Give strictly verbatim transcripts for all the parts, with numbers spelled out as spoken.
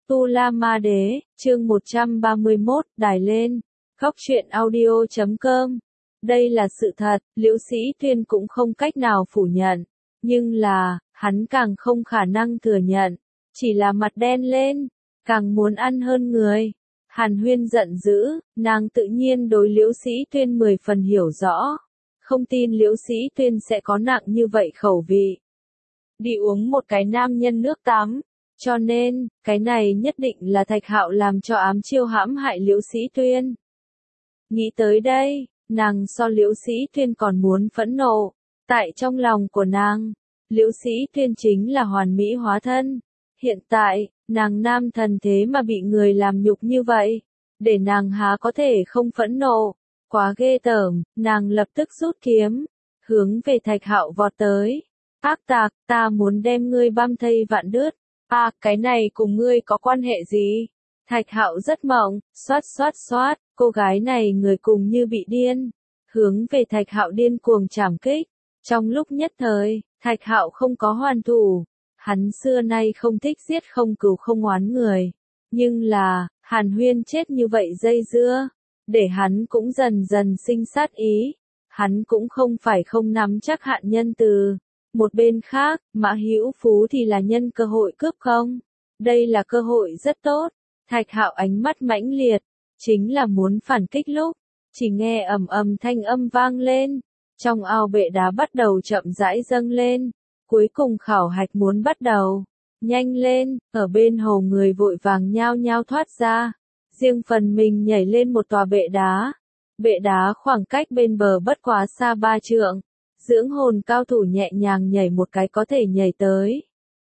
Tu La Ma Đế, chương một trăm ba mươi mốt, đài lên. Góc truyện audio chấm com. Đây là sự thật, Liễu Sĩ Tuyên cũng không cách nào phủ nhận. Nhưng là, hắn càng không khả năng thừa nhận. Chỉ là mặt đen lên, càng muốn ăn hơn người. Hàn Huyên giận dữ, nàng tự nhiên đối Liễu Sĩ Tuyên mười phần hiểu rõ. Không tin Liễu Sĩ Tuyên sẽ có nặng như vậy khẩu vị. Đi uống một cái nam nhân nước tắm. Cho nên, cái này nhất định là Thạch Hạo làm cho ám chiêu hãm hại Liễu Sĩ Tuyên. Nghĩ tới đây, nàng so Liễu Sĩ Tuyên còn muốn phẫn nộ. Tại trong lòng của nàng, Liễu Sĩ Tuyên chính là hoàn mỹ hóa thân. Hiện tại, nàng nam thần thế mà bị người làm nhục như vậy. Để nàng há có thể không phẫn nộ. Quá ghê tởm, nàng lập tức rút kiếm. Hướng về Thạch Hạo vọt tới. Ác tạc, ta muốn đem ngươi băm thây vạn đứt. À, cái này cùng ngươi có quan hệ gì? Thạch Hạo rất mộng, xoát xoát xoát, cô gái này người cùng như bị điên. Hướng về Thạch Hạo điên cuồng trảm kích. Trong lúc nhất thời, Thạch Hạo không có hoàn thủ. Hắn xưa nay không thích giết không cừu không oán người. Nhưng là, Hàn Huyên chết như vậy dây dưa. Để hắn cũng dần dần sinh sát ý. Hắn cũng không phải không nắm chắc hạn nhân từ. Một bên khác, Mã Hữu Phú thì là nhân cơ hội cướp không? Đây là cơ hội rất tốt. Thạch Hạo ánh mắt mãnh liệt, chính là muốn phản kích lúc, chỉ nghe ầm ầm thanh âm vang lên, trong ao bệ đá bắt đầu chậm rãi dâng lên, cuối cùng khảo hạch muốn bắt đầu. Nhanh lên, ở bên hồ người vội vàng nhao nhao thoát ra, riêng phần mình nhảy lên một tòa bệ đá. Bệ đá khoảng cách bên bờ bất quá xa ba trượng. Dưỡng hồn cao thủ nhẹ nhàng nhảy một cái có thể nhảy tới.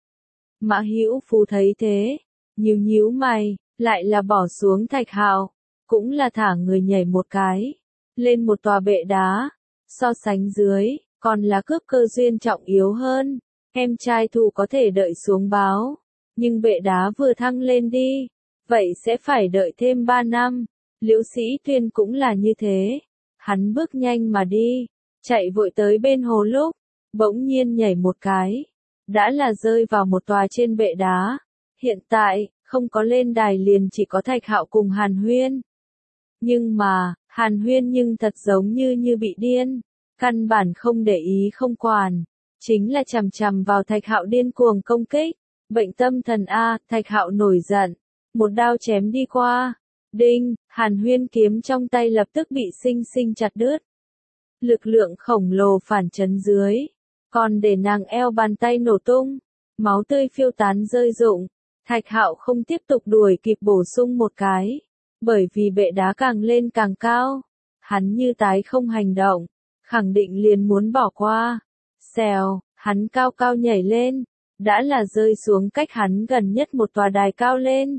Mã Hữu Phú thấy thế, nhíu nhíu mày, lại là bỏ xuống Thạch Hạo, cũng là thả người nhảy một cái, lên một tòa bệ đá, so sánh dưới, còn là cướp cơ duyên trọng yếu hơn, em trai thủ có thể đợi xuống báo, nhưng bệ đá vừa thăng lên đi, vậy sẽ phải đợi thêm ba năm, Liễu Sĩ Tuyên cũng là như thế, hắn bước nhanh mà đi. Chạy vội tới bên hồ lúc, bỗng nhiên nhảy một cái, đã là rơi vào một tòa trên bệ đá. Hiện tại, không có lên đài liền chỉ có Thạch Hạo cùng Hàn Huyên. Nhưng mà, Hàn Huyên nhưng thật giống như như bị điên, căn bản không để ý không quản, chính là chằm chằm vào Thạch Hạo điên cuồng công kích. Bệnh tâm thần A, Thạch Hạo nổi giận, một đao chém đi qua. Đinh, Hàn Huyên kiếm trong tay lập tức bị xinh xinh chặt đứt. Lực lượng khổng lồ phản chấn dưới, còn để nàng eo bàn tay nổ tung, máu tươi phiêu tán rơi rụng. Thạch Hạo không tiếp tục đuổi kịp bổ sung một cái, bởi vì bệ đá càng lên càng cao, hắn như tái không hành động, khẳng định liền muốn bỏ qua. Xèo, hắn cao cao nhảy lên, đã là rơi xuống cách hắn gần nhất một tòa đài cao lên.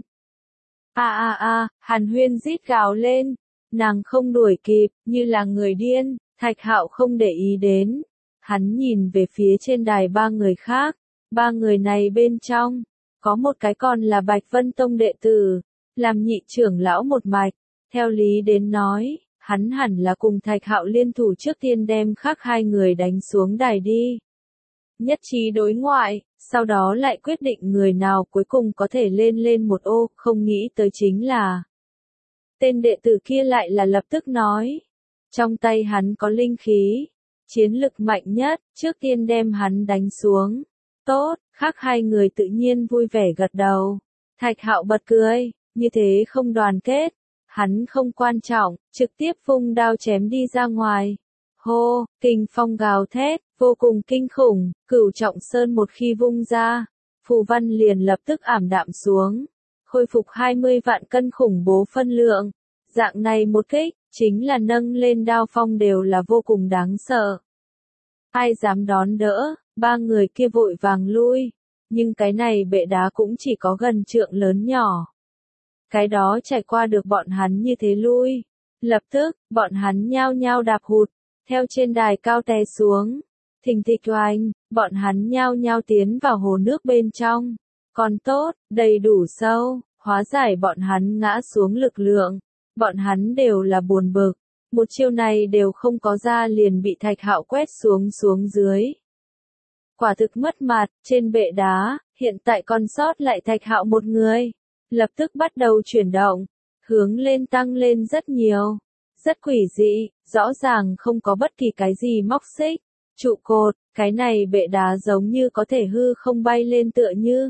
A a a, Hàn Huyên rít gào lên, nàng không đuổi kịp, như là người điên. Thạch Hạo không để ý đến, hắn nhìn về phía trên đài ba người khác, ba người này bên trong, có một cái còn là Bạch Vân Tông đệ tử, làm nhị trưởng lão một mạch, theo lý đến nói, hắn hẳn là cùng Thạch Hạo liên thủ trước tiên đem khác hai người đánh xuống đài đi. Nhất trí đối ngoại, sau đó lại quyết định người nào cuối cùng có thể lên lên một ô, không nghĩ tới chính là. Tên đệ tử kia lại là lập tức nói. Trong tay hắn có linh khí, chiến lực mạnh nhất, trước tiên đem hắn đánh xuống. Tốt, khác hai người tự nhiên vui vẻ gật đầu. Thạch Hạo bật cười, như thế không đoàn kết. Hắn không quan trọng, trực tiếp vung đao chém đi ra ngoài. Hô, kình phong gào thét, vô cùng kinh khủng, Cửu Trọng Sơn một khi vung ra, phù văn liền lập tức ảm đạm xuống. Khôi phục hai mươi vạn cân khủng bố phân lượng. Dạng này một kích, chính là nâng lên đao phong đều là vô cùng đáng sợ. Ai dám đón đỡ, ba người kia vội vàng lui, nhưng cái này bệ đá cũng chỉ có gần trượng lớn nhỏ. Cái đó trải qua được bọn hắn như thế lui. Lập tức, bọn hắn nhao nhao đạp hụt, theo trên đài cao té xuống. Thình thịch oanh, bọn hắn nhao nhao tiến vào hồ nước bên trong. Còn tốt, đầy đủ sâu, hóa giải bọn hắn ngã xuống lực lượng. Bọn hắn đều là buồn bực, một chiêu này đều không có ra liền bị Thạch Hạo quét xuống xuống dưới. Quả thực mất mặt, trên bệ đá, hiện tại còn sót lại Thạch Hạo một người. lập tức bắt đầu chuyển động, hướng lên tăng lên rất nhiều. Rất quỷ dị, rõ ràng không có bất kỳ cái gì móc xích, trụ cột, cái này bệ đá giống như có thể hư không bay lên tựa như.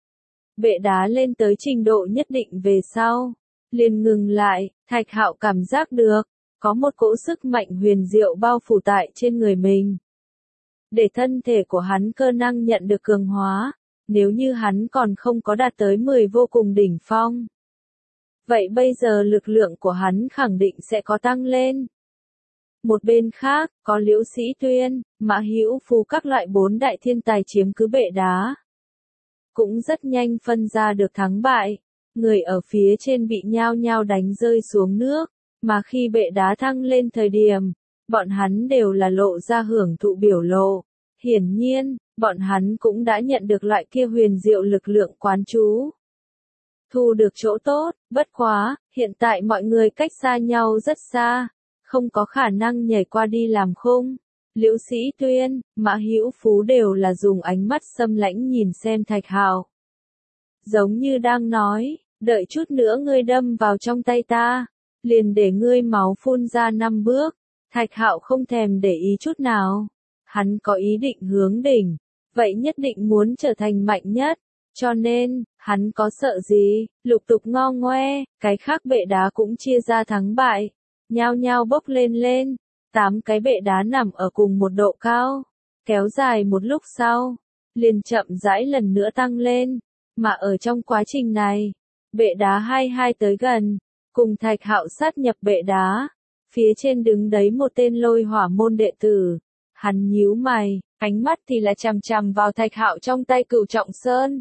Bệ đá lên tới trình độ nhất định về sau, liền ngừng lại, Thạch Hạo cảm giác được, có một cỗ sức mạnh huyền diệu bao phủ tại trên người mình. Để thân thể của hắn cơ năng nhận được cường hóa, nếu như hắn còn không có đạt tới mười vô cùng đỉnh phong. Vậy bây giờ lực lượng của hắn khẳng định sẽ có tăng lên. Một bên khác, có Liễu Sĩ Tuyên, Mã Hữu Phú các loại bốn đại thiên tài chiếm cứ bệ đá. Cũng rất nhanh phân ra được thắng bại, người ở phía trên bị nhao nhao đánh rơi xuống nước, mà khi bệ đá thăng lên thời điểm, bọn hắn đều là lộ ra hưởng thụ biểu lộ. Hiển nhiên, bọn hắn cũng đã nhận được loại kia huyền diệu lực lượng quán chú. Thu được chỗ tốt, bất quá, hiện tại mọi người cách xa nhau rất xa, không có khả năng nhảy qua đi làm khung. Liễu Sĩ Tuyên, Mã Hữu Phú đều là dùng ánh mắt xâm lãnh nhìn xem Thạch Hạo. Giống như đang nói, đợi chút nữa ngươi đâm vào trong tay ta, liền để ngươi máu phun ra năm bước. Thạch Hạo không thèm để ý chút nào. Hắn có ý định hướng đỉnh, vậy nhất định muốn trở thành mạnh nhất. Cho nên, hắn có sợ gì, lục tục ngo ngoe, cái khác bệ đá cũng chia ra thắng bại, nhao nhao bốc lên lên, tám cái bệ đá nằm ở cùng một độ cao, kéo dài một lúc sau, liền chậm rãi lần nữa tăng lên, mà ở trong quá trình này, bệ đá hai hai tới gần, cùng Thạch Hạo sát nhập bệ đá, phía trên đứng đấy một tên Lôi Hỏa môn đệ tử, hắn nhíu mày, ánh mắt thì là chằm chằm vào Thạch Hạo trong tay Cửu Trọng Sơn.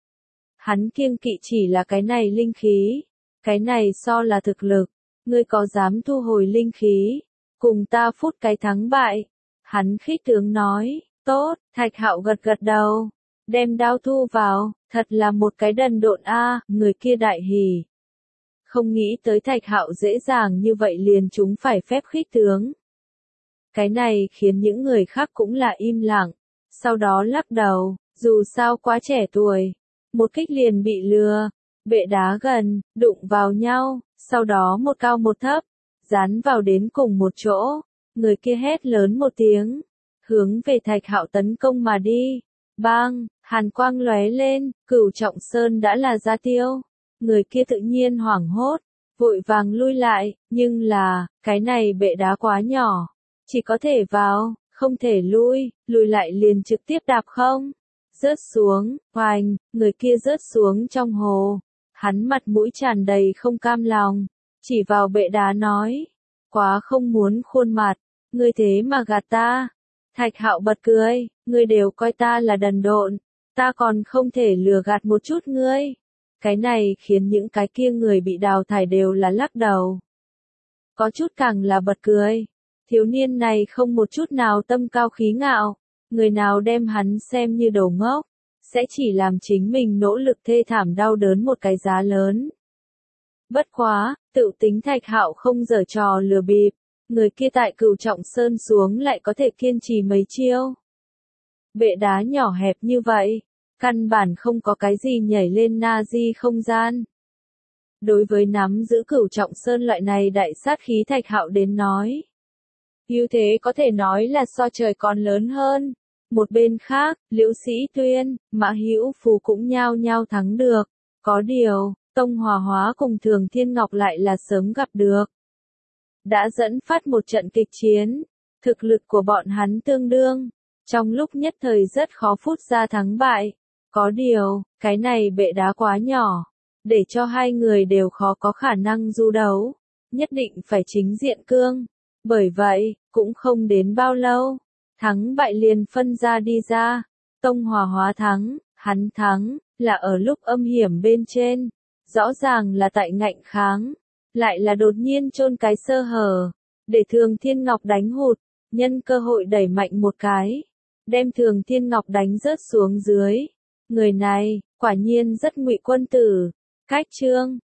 Hắn kiêng kỵ chỉ là cái này linh khí, cái này so là thực lực, ngươi có dám thu hồi linh khí, cùng ta phút cái thắng bại. Hắn khích tướng nói, tốt, Thạch Hạo gật gật đầu, đem đao thu vào, thật là một cái đần độn a, người kia đại hỉ. Không nghĩ tới Thạch Hạo dễ dàng như vậy liền chúng phải phép khích tướng. Cái này khiến những người khác cũng là im lặng, sau đó lắc đầu, dù sao quá trẻ tuổi. Một kích liền bị lừa, bệ đá gần, đụng vào nhau, sau đó một cao một thấp, dán vào đến cùng một chỗ, người kia hét lớn một tiếng, hướng về Thạch Hạo tấn công mà đi. Bang, hàn quang lóe lên, Cửu Trọng Sơn đã là ra tiêu, người kia tự nhiên hoảng hốt, vội vàng lui lại, nhưng là, cái này bệ đá quá nhỏ, chỉ có thể vào, không thể lui, lùi lại liền trực tiếp đạp không. Rớt xuống, oành, người kia rớt xuống trong hồ. Hắn mặt mũi tràn đầy không cam lòng, chỉ vào bệ đá nói, quá không muốn khuôn mặt, ngươi thế mà gạt ta. Thạch Hạo bật cười, ngươi đều coi ta là đần độn, ta còn không thể lừa gạt một chút ngươi. Cái này khiến những cái kia người bị đào thải đều là lắc đầu. Có chút càng là bật cười, thiếu niên này không một chút nào tâm cao khí ngạo. Người nào đem hắn xem như đồ ngốc, sẽ chỉ làm chính mình nỗ lực thê thảm đau đớn một cái giá lớn. Bất quá, tự tính Thạch Hạo không giở trò lừa bịp, người kia tại Cửu Trọng Sơn xuống lại có thể kiên trì mấy chiêu. Bệ đá nhỏ hẹp như vậy, căn bản không có cái gì nhảy lên na di không gian. Đối với nắm giữ Cửu Trọng Sơn loại này đại sát khí Thạch Hạo đến nói, ưu thế có thể nói là so trời còn lớn hơn. Một bên khác, Liễu Sĩ Tuyên, Mã Hữu Phú cũng nhao nhao thắng được. Có điều, Tông Hòa Hóa cùng Thường Thiên Ngọc lại là sớm gặp được. Đã dẫn phát một trận kịch chiến, thực lực của bọn hắn tương đương, trong lúc nhất thời rất khó phút ra thắng bại. Có điều, cái này bệ đá quá nhỏ, để cho hai người đều khó có khả năng du đấu, nhất định phải chính diện cương. Bởi vậy, cũng không đến bao lâu, thắng bại liền phân ra đi ra. Tông Hòa Hóa thắng, hắn thắng, là ở lúc âm hiểm bên trên, rõ ràng là tại ngạnh kháng, lại là đột nhiên chôn cái sơ hở, để Thường Thiên Ngọc đánh hụt, nhân cơ hội đẩy mạnh một cái, đem Thường Thiên Ngọc đánh rớt xuống dưới. Người này, quả nhiên rất ngụy quân tử. Cách chương